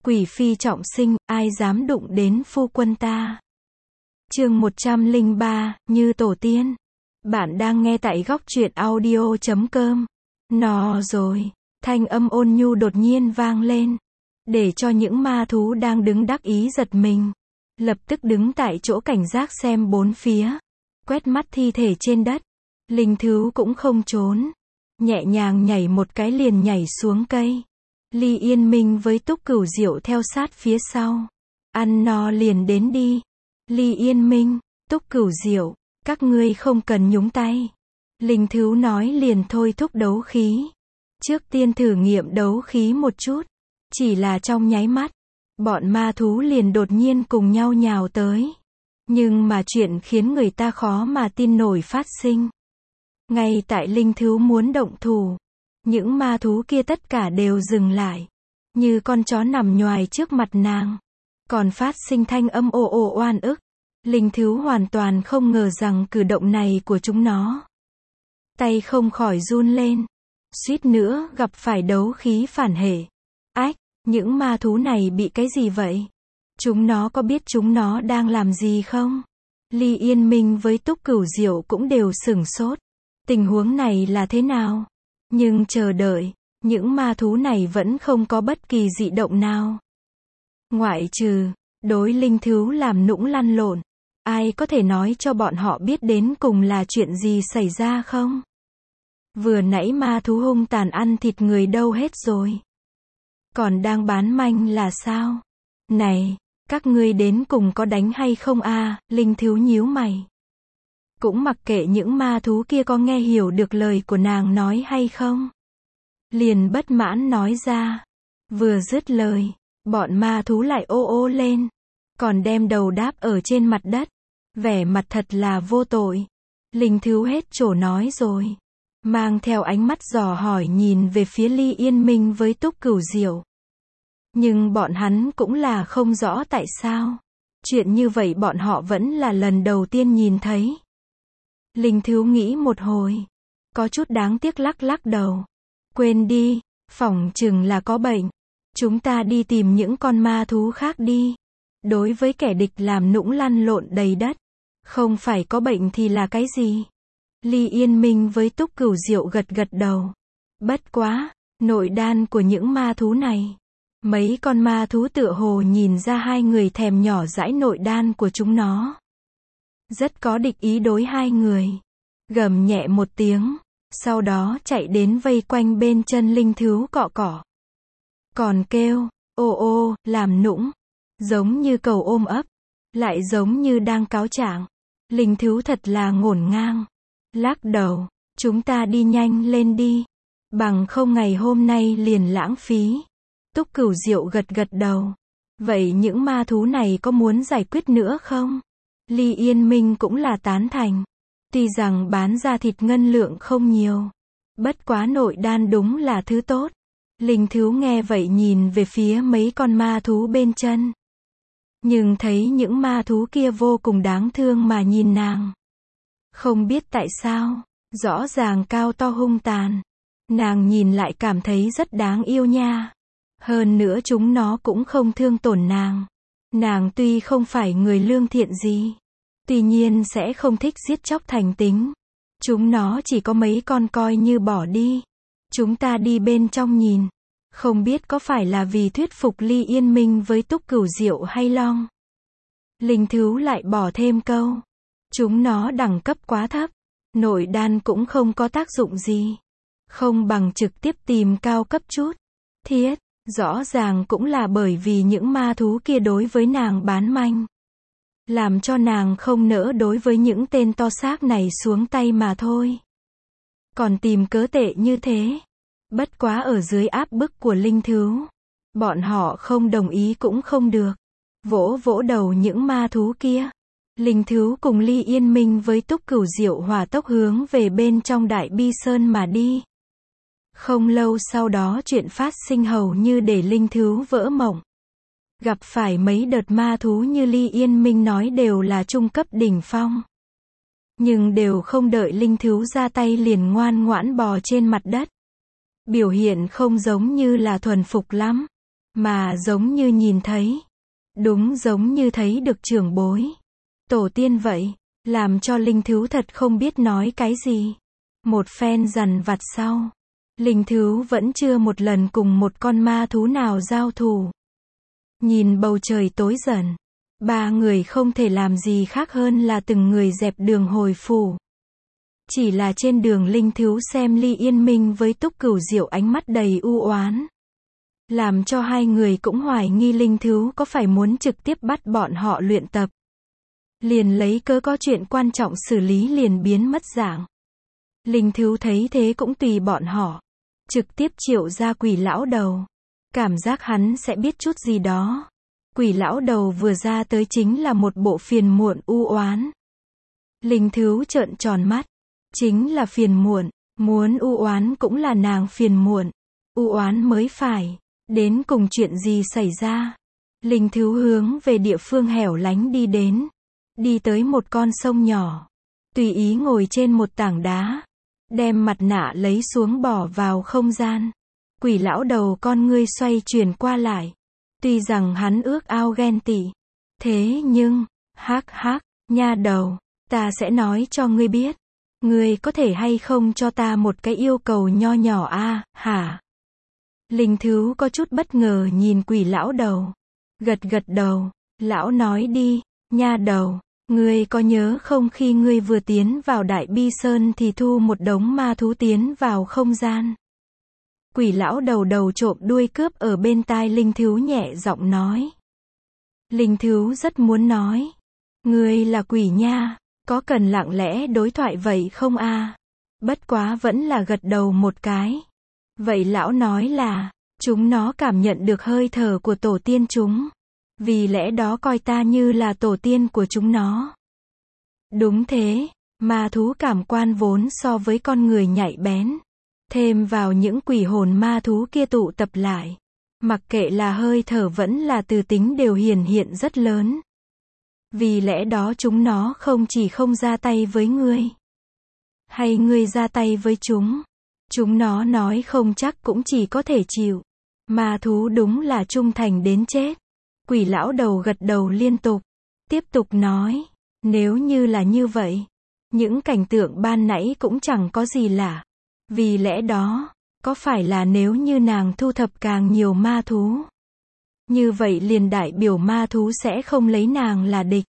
Quỷ phi trọng sinh, ai dám đụng đến phu quân ta. Chương 103, Như Tổ Tiên. Bạn đang nghe tại góc truyện audio.com. Nó rồi, thanh âm ôn nhu đột nhiên vang lên, để cho những ma thú đang đứng đắc ý giật mình. Lập tức đứng tại chỗ cảnh giác xem bốn phía, quét mắt thi thể trên đất. Linh thú cũng không trốn, nhẹ nhàng nhảy một cái liền nhảy xuống cây. Ly Yên Minh với Túc Cửu Diệu theo sát phía sau. Ăn no liền đến đi. Ly Yên Minh, Túc Cửu Diệu, các ngươi không cần nhúng tay. Linh thú nói liền thôi thúc đấu khí. Trước tiên thử nghiệm đấu khí một chút. Chỉ là trong nháy mắt, bọn ma thú liền đột nhiên cùng nhau nhào tới. Nhưng mà chuyện khiến người ta khó mà tin nổi phát sinh. Ngay tại linh thú muốn động thủ, những ma thú kia tất cả đều dừng lại, như con chó nằm nhoài trước mặt nàng. Còn phát sinh thanh âm ồ ồ oan ức. Linh thú hoàn toàn không ngờ rằng cử động này của chúng nó. Tay không khỏi run lên, suýt nữa gặp phải đấu khí phản hệ. Ách, những ma thú này bị cái gì vậy? Chúng nó có biết chúng nó đang làm gì không? Ly Yên Minh với Túc Cửu Diệu cũng đều sửng sốt. Tình huống này là thế nào? Nhưng chờ đợi, những ma thú này vẫn không có bất kỳ dị động nào. Ngoại trừ, đối linh thú làm nũng lăn lộn. Ai có thể nói cho bọn họ biết đến cùng là chuyện gì xảy ra không? Vừa nãy ma thú hung tàn ăn thịt người đâu hết rồi? Còn đang bán manh là sao? Này, các ngươi đến cùng có đánh hay không a? Linh thú nhíu mày. Cũng mặc kệ những ma thú kia có nghe hiểu được lời của nàng nói hay không. Liền bất mãn nói ra. Vừa dứt lời, bọn ma thú lại ô ô lên. Còn đem đầu đáp ở trên mặt đất. Vẻ mặt thật là vô tội. Linh thú hết chỗ nói rồi. Mang theo ánh mắt dò hỏi nhìn về phía Ly Yên Minh với Túc Cửu Diệu. Nhưng bọn hắn cũng là không rõ tại sao. Chuyện như vậy bọn họ vẫn là lần đầu tiên nhìn thấy. Linh thú nghĩ một hồi, có chút đáng tiếc lắc lắc đầu. Quên đi, phỏng chừng là có bệnh. Chúng ta đi tìm những con ma thú khác đi. Đối với kẻ địch làm nũng lăn lộn đầy đất, không phải có bệnh thì là cái gì? Ly Yên Minh với Túc Cửu Diệu gật gật đầu. Bất quá, nội đan của những ma thú này. Mấy con ma thú tựa hồ nhìn ra hai người thèm nhỏ dãi nội đan của chúng nó. Rất có địch ý đối hai người. Gầm nhẹ một tiếng, sau đó chạy đến vây quanh bên chân linh thú cọ cọ. Còn kêu, ô ô, làm nũng. Giống như cầu ôm ấp, lại giống như đang cáo trạng. Linh thú thật là ngổn ngang. Lắc đầu, chúng ta đi nhanh lên đi. Bằng không ngày hôm nay liền lãng phí. Túc Cửu Diệu gật gật đầu. Vậy những ma thú này có muốn giải quyết nữa không? Ly Yên Minh cũng là tán thành. Tuy rằng bán ra thịt ngân lượng không nhiều. Bất quá nội đan đúng là thứ tốt. Linh thú nghe vậy nhìn về phía mấy con ma thú bên chân. Nhưng thấy những ma thú kia vô cùng đáng thương mà nhìn nàng. Không biết tại sao, rõ ràng cao to hung tàn. Nàng nhìn lại cảm thấy rất đáng yêu nha. Hơn nữa chúng nó cũng không thương tổn nàng. Nàng tuy không phải người lương thiện gì, tuy nhiên sẽ không thích giết chóc thành tính. Chúng nó chỉ có mấy con coi như bỏ đi. Chúng ta đi bên trong nhìn. Không biết có phải là vì thuyết phục Ly Yên Minh với Túc Cửu Diệu hay long. Linh thú lại bỏ thêm câu. Chúng nó đẳng cấp quá thấp. Nội đan cũng không có tác dụng gì. Không bằng trực tiếp tìm cao cấp chút. Thiết, rõ ràng cũng là bởi vì những ma thú kia đối với nàng bán manh. Làm cho nàng không nỡ đối với những tên to xác này xuống tay mà thôi. Còn tìm cớ tệ như thế. Bất quá ở dưới áp bức của linh thú. Bọn họ không đồng ý cũng không được. Vỗ vỗ đầu những ma thú kia. Linh thú cùng Ly Yên Minh với Túc Cửu Diệu hỏa tốc hướng về bên trong Đại Bi Sơn mà đi. Không lâu sau đó chuyện phát sinh hầu như để linh thú vỡ mộng. Gặp phải mấy đợt ma thú như Ly Yên Minh nói đều là trung cấp đỉnh phong. Nhưng đều không đợi linh thú ra tay liền ngoan ngoãn bò trên mặt đất. Biểu hiện không giống như là thuần phục lắm. mà giống như nhìn thấy. Đúng giống như thấy được trưởng bối. Tổ tiên vậy, làm cho Linh Thứu thật không biết nói cái gì. Một phen dằn vặt sau, Linh Thứu vẫn chưa một lần cùng một con ma thú nào giao thủ. Nhìn bầu trời tối dần, ba người không thể làm gì khác hơn là từng người dẹp đường hồi phủ. Chỉ là trên đường Linh Thứu xem Ly Yên Minh với Túc Cửu Diệu ánh mắt đầy u oán, làm cho hai người cũng hoài nghi Linh Thứu có phải muốn trực tiếp bắt bọn họ luyện tập. Liền lấy cớ có chuyện quan trọng xử lý liền biến mất dạng. Linh Thứu thấy thế cũng tùy bọn họ, trực tiếp triệu ra Quỷ Lão Đầu. Cảm giác hắn sẽ biết chút gì đó. Quỷ Lão Đầu vừa ra tới chính là một bộ phiền muộn u oán. Linh Thứu trợn tròn mắt. Chính là phiền muộn, muốn u oán cũng là nàng phiền muộn. U oán mới phải. Đến cùng chuyện gì xảy ra? Linh Thứu hướng về địa phương hẻo lánh đi đến. Đi tới một con sông nhỏ. Tùy ý ngồi trên một tảng đá. Đem mặt nạ lấy xuống bỏ vào không gian. Quỷ Lão Đầu con ngươi xoay chuyển qua lại. Tuy rằng hắn ước ao ghen tị. Thế nhưng, hắc hắc, nha đầu, ta sẽ nói cho ngươi biết. Ngươi có thể hay không cho ta một cái yêu cầu nho nhỏ a, hả? Linh Thứu có chút bất ngờ nhìn Quỷ Lão Đầu. Gật gật đầu, lão nói đi, nha đầu, ngươi có nhớ không khi ngươi vừa tiến vào Đại Bi Sơn thì thu một đống ma thú tiến vào không gian. Quỷ Lão Đầu đầu trộm đuôi cướp ở bên tai Linh Thứu nhẹ giọng nói. Linh Thứu rất muốn nói. Ngươi là quỷ nha, có cần lặng lẽ đối thoại vậy không a? Bất quá vẫn là gật đầu một cái. Vậy lão nói là, chúng nó cảm nhận được hơi thở của tổ tiên chúng. Vì lẽ đó coi ta như là tổ tiên của chúng nó. Đúng thế, ma thú cảm quan vốn so với con người nhạy bén. Thêm vào những quỷ hồn ma thú kia tụ tập lại. Mặc kệ là hơi thở vẫn là từ tính đều hiển hiện rất lớn. Vì lẽ đó chúng nó không chỉ không ra tay với ngươi. Hay ngươi ra tay với chúng. Chúng nó nói không chắc cũng chỉ có thể chịu. Ma thú đúng là trung thành đến chết. Quỷ Lão Đầu gật đầu liên tục. Tiếp tục nói. Nếu như là như vậy. Những cảnh tượng ban nãy cũng chẳng có gì lạ. Vì lẽ đó, có phải là nếu như nàng thu thập càng nhiều ma thú, như vậy liền đại biểu ma thú sẽ không lấy nàng là địch.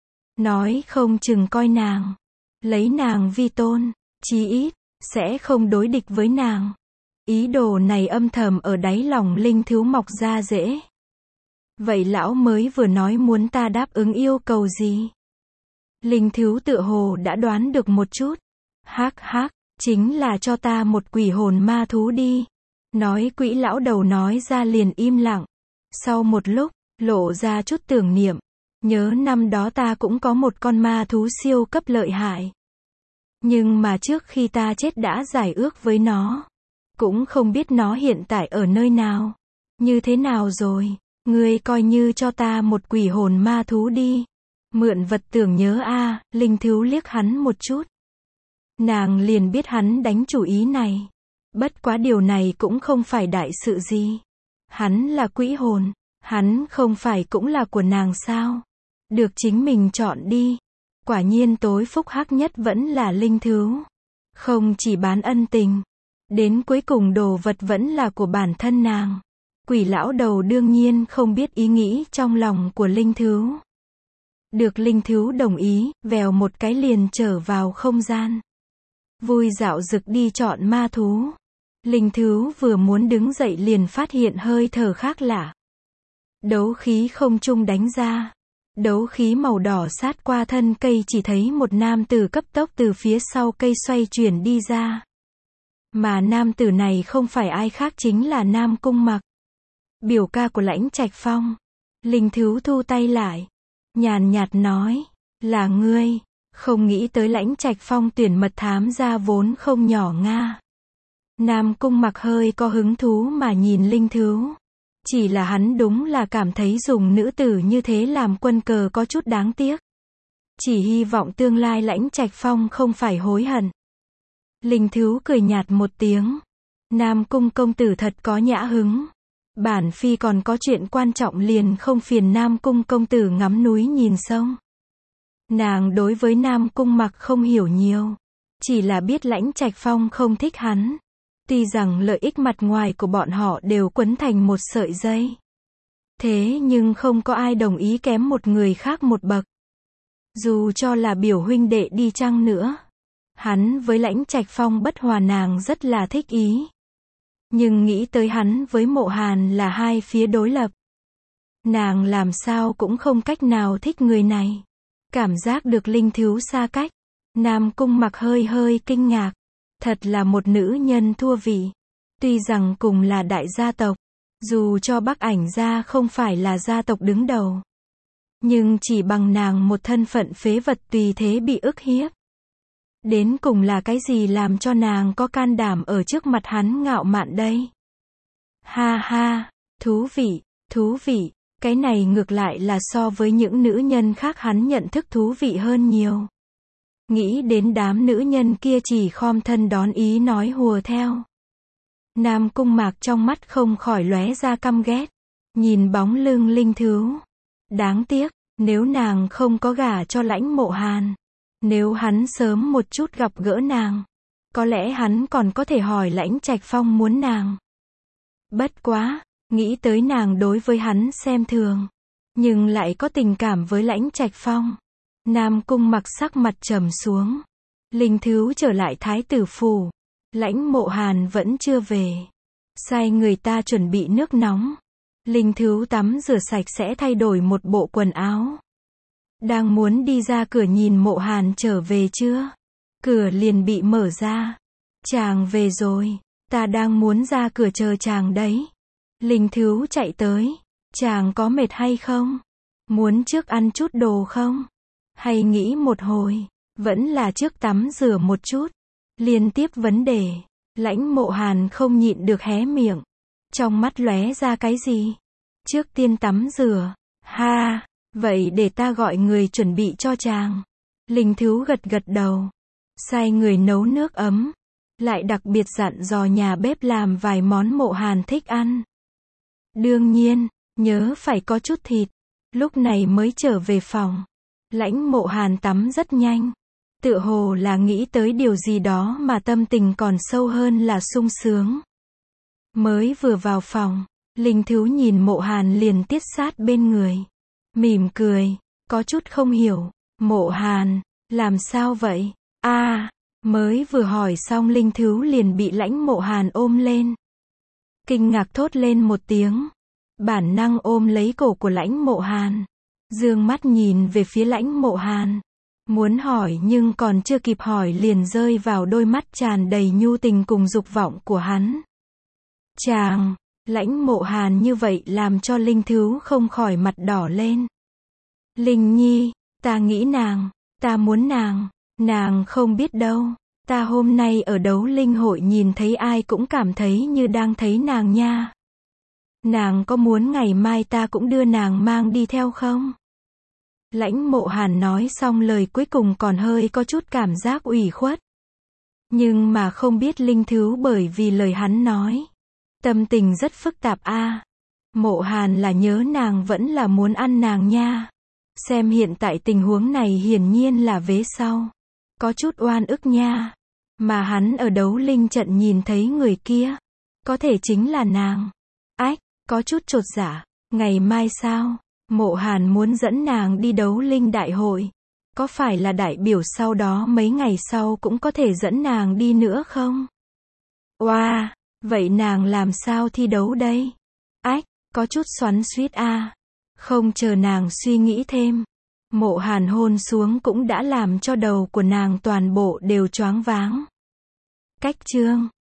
Nói không chừng coi nàng, lấy nàng vi tôn, chí ít, sẽ không đối địch với nàng. Ý đồ này âm thầm ở đáy lòng Linh Thứu mọc ra dễ. Vậy lão mới vừa nói muốn ta đáp ứng yêu cầu gì? Linh Thứu tựa hồ đã đoán được một chút. Hắc hắc. Chính là cho ta một quỷ hồn ma thú đi. Nói Quỷ Lão Đầu nói ra liền im lặng. Sau một lúc, lộ ra chút tưởng niệm. Nhớ năm đó ta cũng có một con ma thú siêu cấp lợi hại. Nhưng mà trước khi ta chết đã giải ước với nó. Cũng không biết nó hiện tại ở nơi nào. Như thế nào rồi? Ngươi coi như cho ta một quỷ hồn ma thú đi. Mượn vật tưởng nhớ a. Linh Thứu liếc hắn một chút. Nàng liền biết hắn đánh chủ ý này. Bất quá điều này cũng không phải đại sự gì. Hắn là quỷ hồn. Hắn không phải cũng là của nàng sao? Được chính mình chọn đi. Quả nhiên tối phúc hắc nhất vẫn là Linh Thứu. Không chỉ bán ân tình. Đến cuối cùng đồ vật vẫn là của bản thân nàng. Quỷ Lão Đầu đương nhiên không biết ý nghĩ trong lòng của Linh Thứu. Được Linh Thứu đồng ý, vèo một cái liền trở vào không gian. Vui dạo dực đi chọn ma thú. Linh Thứu vừa muốn đứng dậy liền phát hiện hơi thở khác lạ. Đấu khí không trung đánh ra. Đấu khí màu đỏ sát qua thân cây chỉ thấy một nam tử cấp tốc từ phía sau cây xoay chuyển đi ra. Mà nam tử này không phải ai khác chính là Nam Cung Mặc. Biểu ca của Lãnh Trạch Phong. Linh Thứu thu tay lại. Nhàn nhạt nói. Là ngươi. Không nghĩ tới Lãnh Trạch Phong tuyển mật thám ra vốn không nhỏ nga. Nam Cung Mặc hơi có hứng thú mà nhìn Linh Thứu. Chỉ là hắn đúng là cảm thấy dùng nữ tử như thế làm quân cờ có chút đáng tiếc. Chỉ hy vọng tương lai Lãnh Trạch Phong không phải hối hận. Linh Thứu cười nhạt một tiếng. Nam Cung công tử thật có nhã hứng. Bản phi còn có chuyện quan trọng liền không phiền Nam Cung công tử ngắm núi nhìn sông. Nàng đối với Nam Cung Mặc không hiểu nhiều. Chỉ là biết Lãnh Trạch Phong không thích hắn. Tuy rằng lợi ích mặt ngoài của bọn họ đều quấn thành một sợi dây. Thế nhưng không có ai đồng ý kém một người khác một bậc. Dù cho là biểu huynh đệ đi chăng nữa. Hắn với Lãnh Trạch Phong bất hòa nàng rất là thích ý. Nhưng nghĩ tới hắn với Mộ Hàn là hai phía đối lập. Nàng làm sao cũng không cách nào thích người này. Cảm giác được Linh Thiếu xa cách. Nam Cung Mặc hơi hơi kinh ngạc. Thật là một nữ nhân thua vị. Tuy rằng cùng là đại gia tộc. Dù cho Bắc Ảnh gia không phải là gia tộc đứng đầu. Nhưng chỉ bằng nàng một thân phận phế vật tùy thế bị ức hiếp. Đến cùng là cái gì làm cho nàng có can đảm ở trước mặt hắn ngạo mạn đây? Ha ha, thú vị, cái này ngược lại là so với những nữ nhân khác hắn nhận thức thú vị hơn nhiều. Nghĩ đến đám nữ nhân kia chỉ khom thân đón ý nói hùa theo. Nam Cung Mạc trong mắt không khỏi lóe ra căm ghét. Nhìn bóng lưng Linh Thiếu. Đáng tiếc, nếu nàng không có gả cho Lãnh Mộ Hàn. Nếu hắn sớm một chút gặp gỡ nàng. Có lẽ hắn còn có thể hỏi Lãnh Trạch Phong muốn nàng. Bất quá, nghĩ tới nàng đối với hắn xem thường. Nhưng lại có tình cảm với Lãnh Trạch Phong. Nam Cung Mặc sắc mặt trầm xuống. Linh Thiếu trở lại Thái tử phủ. Lãnh Mộ Hàn vẫn chưa về. Sai người ta chuẩn bị nước nóng. Linh Thiếu tắm rửa sạch sẽ thay đổi một bộ quần áo. Đang muốn đi ra cửa nhìn Mộ Hàn trở về chưa? Cửa liền bị mở ra. Chàng về rồi. Ta đang muốn ra cửa chờ chàng đấy. Linh Thiếu chạy tới. Chàng có mệt hay không? Muốn trước ăn chút đồ không? Hay nghĩ một hồi? Vẫn là trước tắm rửa một chút. Liên tiếp vấn đề. Lãnh Mộ Hàn không nhịn được hé miệng. Trong mắt lóe ra cái gì? Trước tiên tắm rửa. Ha, vậy để ta gọi người chuẩn bị cho chàng. Linh Thiếu gật gật đầu. Sai người nấu nước ấm. Lại đặc biệt dặn dò nhà bếp làm vài món Mộ Hàn thích ăn. Đương nhiên, nhớ phải có chút thịt. Lúc này mới trở về phòng. Lãnh Mộ Hàn tắm rất nhanh. Tựa hồ là nghĩ tới điều gì đó mà tâm tình còn sâu hơn là sung sướng. Mới vừa vào phòng, Linh Thiếu nhìn Mộ Hàn liền tiết sát bên người. Mỉm cười, có chút không hiểu. Mộ Hàn, làm sao vậy? Mới vừa hỏi xong Linh Thiếu liền bị Lãnh Mộ Hàn ôm lên. Kinh ngạc thốt lên một tiếng. Bản năng ôm lấy cổ của Lãnh Mộ Hàn. Dương mắt nhìn về phía Lãnh Mộ Hàn. Muốn hỏi nhưng còn chưa kịp hỏi liền rơi vào đôi mắt tràn đầy nhu tình cùng dục vọng của hắn. Chàng, Lãnh Mộ Hàn như vậy làm cho Linh Thiếu không khỏi mặt đỏ lên. Linh Nhi, ta nghĩ nàng, ta muốn nàng không biết đâu. Ta hôm nay ở đấu linh hội nhìn thấy ai cũng cảm thấy như đang thấy nàng nha. Nàng có muốn ngày mai ta cũng đưa nàng mang đi theo không? Lãnh Mộ Hàn nói xong lời cuối cùng còn hơi có chút cảm giác ủy khuất. Nhưng mà không biết Linh Thiếu bởi vì lời hắn nói. Tâm tình rất phức tạp Mộ Hàn là nhớ nàng vẫn là muốn ăn nàng nha. Xem hiện tại tình huống này hiển nhiên là vế sau. Có chút oan ức nha. Mà hắn ở đấu linh trận nhìn thấy người kia. Có thể chính là nàng. Có chút chột dạ. Ngày mai sao? Mộ Hàn muốn dẫn nàng đi đấu linh đại hội. Có phải là đại biểu sau đó mấy ngày sau cũng có thể dẫn nàng đi nữa không? Vậy nàng làm sao thi đấu đây? Có chút xoắn xuýt Không chờ nàng suy nghĩ thêm. Mộ Hàn hôn xuống cũng đã làm cho đầu của nàng toàn bộ đều choáng váng. Cách chương